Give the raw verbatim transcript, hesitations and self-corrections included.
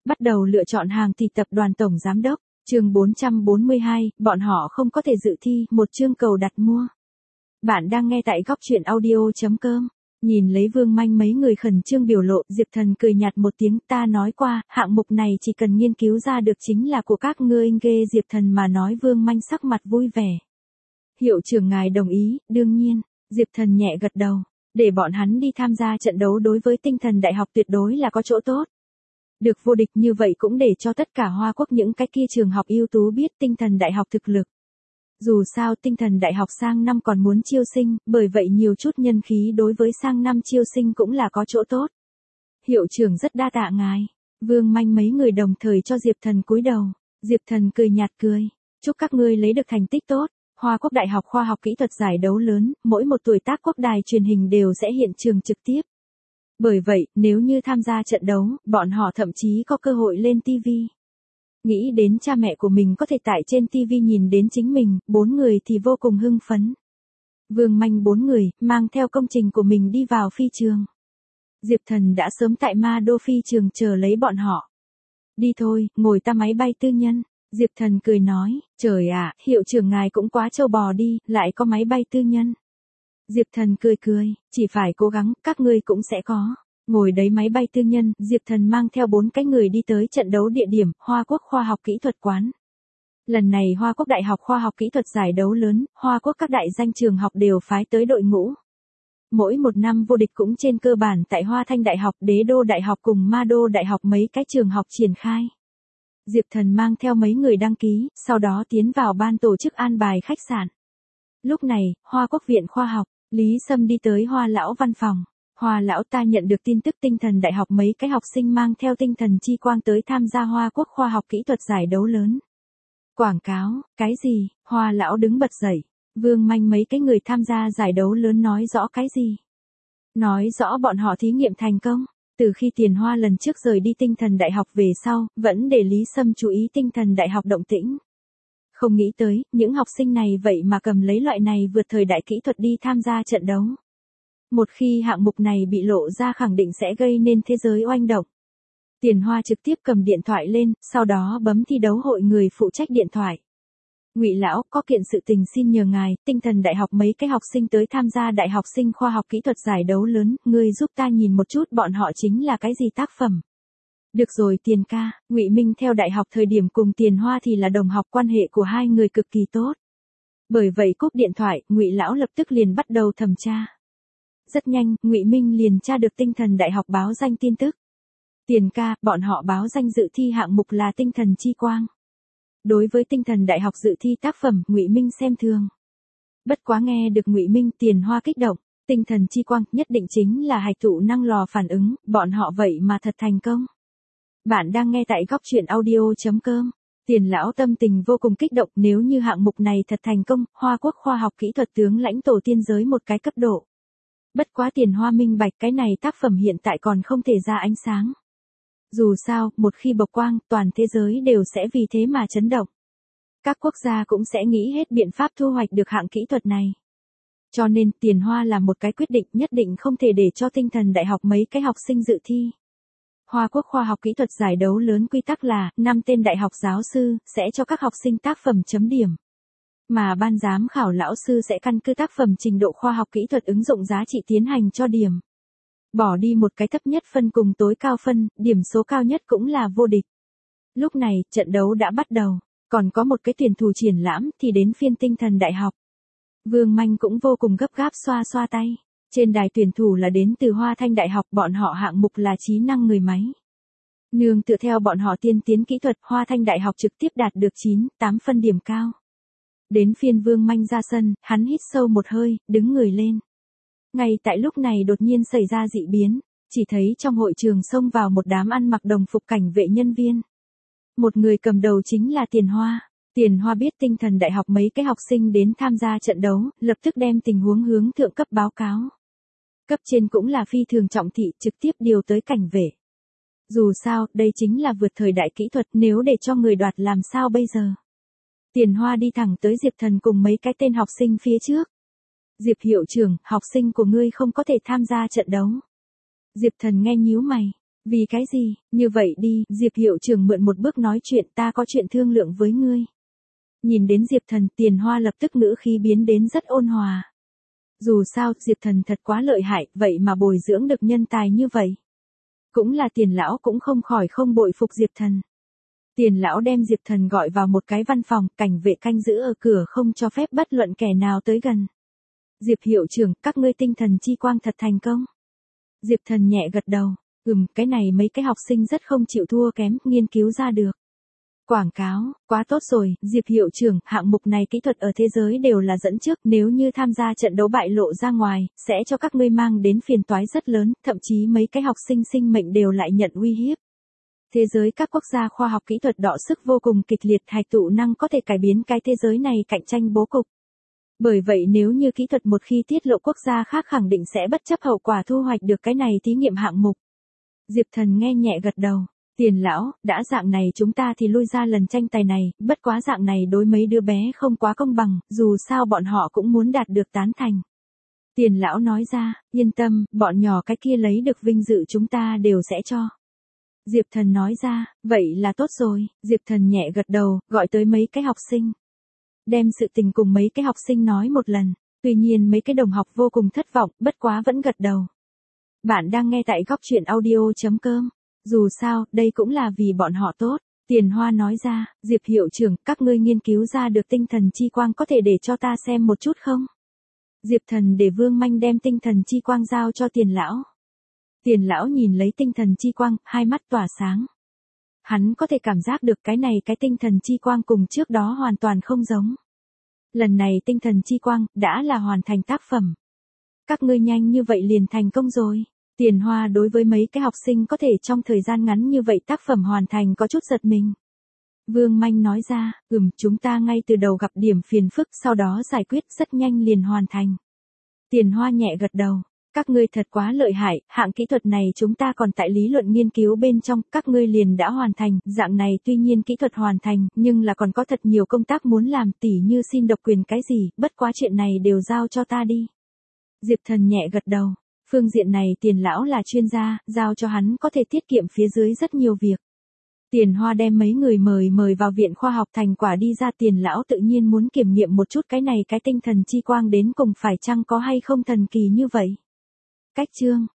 Bắt đầu lựa chọn hàng thì tập đoàn tổng giám đốc, chương bốn trăm bốn mươi hai, bọn họ không có thể dự thi, một chương cầu đặt mua. Bạn đang nghe tại góc truyện audio chấm com. Nhìn lấy Vương Manh mấy người khẩn trương biểu lộ, Diệp Thần cười nhạt một tiếng, ta nói qua, hạng mục này chỉ cần nghiên cứu ra được chính là của các ngươi ghê. Diệp Thần mà nói. Vương Manh sắc mặt vui vẻ. Hiệu trưởng ngài đồng ý, đương nhiên. Diệp Thần nhẹ gật đầu, để bọn hắn đi tham gia trận đấu đối với tinh thần đại học tuyệt đối là có chỗ tốt. Được vô địch như vậy cũng để cho tất cả Hoa Quốc những cái kia trường học ưu tú biết tinh thần đại học thực lực. Dù sao tinh thần đại học sang năm còn muốn chiêu sinh, bởi vậy nhiều chút nhân khí đối với sang năm chiêu sinh cũng là có chỗ tốt. Hiệu trưởng rất đa tạ ngài. Vương Manh mấy người đồng thời cho Diệp Thần cúi đầu. Diệp Thần cười nhạt cười. Chúc các ngươi lấy được thành tích tốt. Hoa Quốc Đại học Khoa học Kỹ thuật giải đấu lớn, mỗi một tuổi tác quốc đài truyền hình đều sẽ hiện trường trực tiếp. Bởi vậy, nếu như tham gia trận đấu, bọn họ thậm chí có cơ hội lên ti vi. Nghĩ đến cha mẹ của mình có thể tại trên ti vi nhìn đến chính mình, bốn người thì vô cùng hưng phấn. Vương Manh bốn người, mang theo công trình của mình đi vào phi trường. Diệp Thần đã sớm tại Ma Đô phi trường chờ lấy bọn họ. Đi thôi, ngồi ta máy bay tư nhân. Diệp Thần cười nói, trời ạ, hiệu trưởng ngài cũng quá trâu bò đi, lại có máy bay tư nhân. Diệp Thần cười cười, chỉ phải cố gắng, các ngươi cũng sẽ có. Ngồi đấy máy bay tư nhân, Diệp Thần mang theo bốn cái người đi tới trận đấu địa điểm, Hoa Quốc Khoa học Kỹ thuật quán. Lần này Hoa Quốc Đại học Khoa học Kỹ thuật giải đấu lớn, Hoa Quốc các đại danh trường học đều phái tới đội ngũ. Mỗi một năm vô địch cũng trên cơ bản tại Hoa Thanh Đại học, Đế Đô Đại học cùng Ma Đô Đại học mấy cái trường học triển khai. Diệp Thần mang theo mấy người đăng ký, sau đó tiến vào ban tổ chức an bài khách sạn. Lúc này, Hoa Quốc Viện Khoa học, Lý Sâm đi tới Hoa lão văn phòng. Hoa lão, ta nhận được tin tức tinh thần đại học mấy cái học sinh mang theo tinh thần chi quang tới tham gia Hoa Quốc Khoa học Kỹ thuật giải đấu lớn. Quảng cáo, cái gì? Hoa lão đứng bật dậy. Vương Manh mấy cái người tham gia giải đấu lớn nói rõ cái gì? Nói rõ bọn họ thí nghiệm thành công. Từ khi Tiền Hoa lần trước rời đi tinh thần đại học về sau, vẫn để Lý Sâm chú ý tinh thần đại học động tĩnh. Không nghĩ tới, những học sinh này vậy mà cầm lấy loại này vượt thời đại kỹ thuật đi tham gia trận đấu. Một khi hạng mục này bị lộ ra khẳng định sẽ gây nên thế giới oanh động. Tiền Hoa trực tiếp cầm điện thoại lên, sau đó bấm thi đấu hội người phụ trách điện thoại. Ngụy lão, có kiện sự tình xin nhờ ngài, tinh thần đại học mấy cái học sinh tới tham gia đại học sinh khoa học kỹ thuật giải đấu lớn, ngươi giúp ta nhìn một chút bọn họ chính là cái gì tác phẩm. Được rồi Tiền ca, Ngụy Minh theo đại học thời điểm cùng Tiền Hoa thì là đồng học, quan hệ của hai người cực kỳ tốt. Bởi vậy cúp điện thoại, Ngụy lão lập tức liền bắt đầu thẩm tra. Rất nhanh, Ngụy Minh liền tra được tinh thần đại học báo danh tin tức. Tiền ca, bọn họ báo danh dự thi hạng mục là tinh thần chi quang. Đối với tinh thần đại học dự thi tác phẩm, Ngụy Minh xem thường. Bất quá nghe được Ngụy Minh, Tiền Hoa kích động, tinh thần chi quang nhất định chính là hạch thụ năng lò phản ứng, bọn họ vậy mà thật thành công. Bạn đang nghe tại góc truyện audio chấm com. Tiền lão tâm tình vô cùng kích động, nếu như hạng mục này thật thành công, Hoa Quốc Khoa học Kỹ thuật tướng lãnh tổ tiên giới một cái cấp độ. Bất quá Tiền Hoa minh bạch cái này tác phẩm hiện tại còn không thể ra ánh sáng. Dù sao, một khi bộc quang, toàn thế giới đều sẽ vì thế mà chấn động. Các quốc gia cũng sẽ nghĩ hết biện pháp thu hoạch được hạng kỹ thuật này. Cho nên, Tiền Hoa làm một cái quyết định nhất định không thể để cho tinh thần đại học mấy cái học sinh dự thi. Hoa Quốc Khoa học Kỹ thuật giải đấu lớn quy tắc là, năm tên đại học giáo sư, sẽ cho các học sinh tác phẩm chấm điểm. Mà ban giám khảo lão sư sẽ căn cứ tác phẩm trình độ khoa học kỹ thuật ứng dụng giá trị tiến hành cho điểm. Bỏ đi một cái thấp nhất phân cùng tối cao phân, điểm số cao nhất cũng là vô địch. Lúc này, trận đấu đã bắt đầu, còn có một cái tuyển thủ triển lãm thì đến phiên tinh thần đại học. Vương Manh cũng vô cùng gấp gáp xoa xoa tay. Trên đài tuyển thủ là đến từ Hoa Thanh Đại học, bọn họ hạng mục là trí năng người máy. Nương tựa theo bọn họ tiên tiến kỹ thuật, Hoa Thanh Đại học trực tiếp đạt được chín, tám phân điểm cao. Đến phiên Vương Manh ra sân, hắn hít sâu một hơi, đứng người lên. Ngay tại lúc này đột nhiên xảy ra dị biến, chỉ thấy trong hội trường xông vào một đám ăn mặc đồng phục cảnh vệ nhân viên. Một người cầm đầu chính là Tiền Hoa. Tiền Hoa biết tinh thần đại học mấy cái học sinh đến tham gia trận đấu, lập tức đem tình huống hướng thượng cấp báo cáo. Cấp trên cũng là phi thường trọng thị, trực tiếp điều tới cảnh vệ. Dù sao, đây chính là vượt thời đại kỹ thuật, nếu để cho người đoạt làm sao bây giờ. Tiền Hoa đi thẳng tới Diệp Thần cùng mấy cái tên học sinh phía trước. Diệp hiệu trưởng, học sinh của ngươi không có thể tham gia trận đấu. Diệp Thần nghe nhíu mày. Vì cái gì, như vậy đi, Diệp hiệu trưởng mượn một bước nói chuyện, ta có chuyện thương lượng với ngươi. Nhìn đến Diệp Thần, Tiền Hoa lập tức ngữ khí biến đến rất ôn hòa. Dù sao, Diệp Thần thật quá lợi hại, vậy mà bồi dưỡng được nhân tài như vậy. Cũng là Tiền lão cũng không khỏi không bội phục Diệp Thần. Tiền lão đem Diệp Thần gọi vào một cái văn phòng, cảnh vệ canh giữ ở cửa không cho phép bất luận kẻ nào tới gần. Diệp hiệu trưởng, các ngươi tinh thần chi quang thật thành công. Diệp Thần nhẹ gật đầu, ừm, cái này mấy cái học sinh rất không chịu thua kém, nghiên cứu ra được. Quảng cáo, quá tốt rồi, Diệp hiệu trưởng, hạng mục này kỹ thuật ở thế giới đều là dẫn trước, nếu như tham gia trận đấu bại lộ ra ngoài, sẽ cho các ngươi mang đến phiền toái rất lớn, thậm chí mấy cái học sinh sinh mệnh đều lại nhận uy hiếp. Thế giới các quốc gia khoa học kỹ thuật đọ sức vô cùng kịch liệt, hạch tụ năng có thể cải biến cái thế giới này cạnh tranh bố cục. Bởi vậy nếu như kỹ thuật một khi tiết lộ quốc gia khác khẳng định sẽ bất chấp hậu quả thu hoạch được cái này thí nghiệm hạng mục. Diệp Thần nghe nhẹ gật đầu. Tiền lão, đã dạng này chúng ta thì lui ra lần tranh tài này, bất quá dạng này đối mấy đứa bé không quá công bằng, dù sao bọn họ cũng muốn đạt được tán thành. Tiền lão nói ra, yên tâm, bọn nhỏ cái kia lấy được vinh dự chúng ta đều sẽ cho. Diệp Thần nói ra, vậy là tốt rồi, Diệp Thần nhẹ gật đầu, gọi tới mấy cái học sinh. Đem sự tình cùng mấy cái học sinh nói một lần, tuy nhiên mấy cái đồng học vô cùng thất vọng, bất quá vẫn gật đầu. Bạn đang nghe tại góc truyện audio.com. Dù sao, đây cũng là vì bọn họ tốt. Tiền Hoa nói ra, Diệp hiệu trưởng, các ngươi nghiên cứu ra được tinh thần chi quang có thể để cho ta xem một chút không? Diệp Thần để Vương Manh đem tinh thần chi quang giao cho Tiền lão. Tiền lão nhìn lấy tinh thần chi quang, hai mắt tỏa sáng. Hắn có thể cảm giác được cái này cái tinh thần chi quang cùng trước đó hoàn toàn không giống. Lần này tinh thần chi quang, đã là hoàn thành tác phẩm. Các ngươi nhanh như vậy liền thành công rồi. Tiền Hoa đối với mấy cái học sinh có thể trong thời gian ngắn như vậy tác phẩm hoàn thành có chút giật mình. Vương Manh nói ra, ừm, chúng ta ngay từ đầu gặp điểm phiền phức sau đó giải quyết rất nhanh liền hoàn thành. Tiền Hoa nhẹ gật đầu, các ngươi thật quá lợi hại, hạng kỹ thuật này chúng ta còn tại lý luận nghiên cứu bên trong, các ngươi liền đã hoàn thành, dạng này tuy nhiên kỹ thuật hoàn thành, nhưng là còn có thật nhiều công tác muốn làm, tỉ như xin độc quyền cái gì, bất quá chuyện này đều giao cho ta đi. Diệp Thần nhẹ gật đầu. Phương diện này Tiền lão là chuyên gia, giao cho hắn có thể tiết kiệm phía dưới rất nhiều việc. Tiền Hoa đem mấy người mời mời vào viện khoa học thành quả đi ra, Tiền lão tự nhiên muốn kiểm nghiệm một chút cái này cái tinh thần chi quang đến cùng phải chăng có hay không thần kỳ như vậy. Cách chương